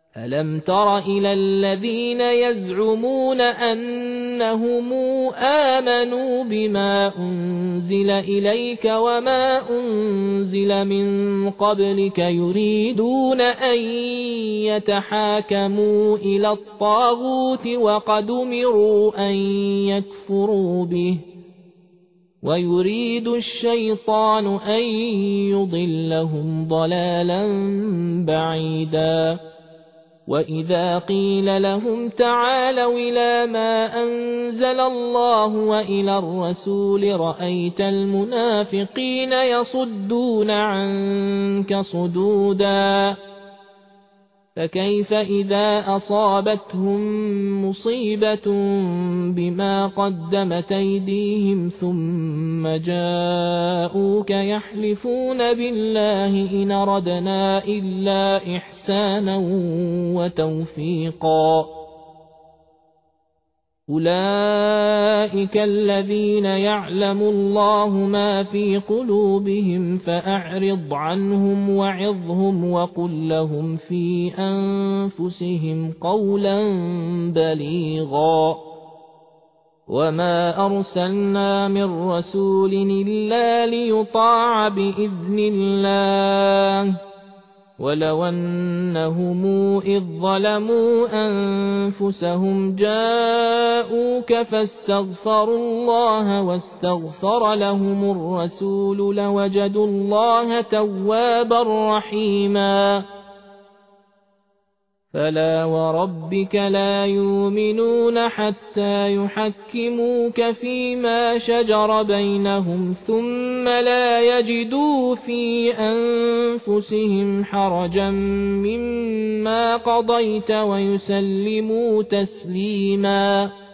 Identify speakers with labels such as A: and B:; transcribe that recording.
A: ألم تر إلى الذين يزعمون أنهم آمنوا بما أنزل إليك وما أنزل من قبلك يريدون أن يتحاكموا إلى الطاغوت وقد أمروا أن يكفروا به ويريد الشيطان أن يضلهم ضلالا بعيدا وإذا قيل لهم تعالوا إلى ما أنزل الله وإلى الرسول رأيت المنافقين يصدون عنك صدودا فكيف إذا أصابتهم مصيبة بما قدمت أيديهم ثم جاءوك يحلفون بالله إن أردنا إلا إحسانا وتوفيقا أولئك الذين يعلم الله ما في قلوبهم فأعرض عنهم وعظهم وقل لهم في أنفسهم قولا بليغا وما أرسلنا من رسول إلا ليطاع بإذن الله ولو أنهم إذ ظلموا أنفسهم جاءوك فاستغفروا الله واستغفر لهم الرسول لوجدوا الله توابا رحيما فلا وربك لا يؤمنون حتى يحكموك فيما شجر بينهم ثم لا يجدوا في أنفسهم حرجا مما قضيت ويسلموا تسليما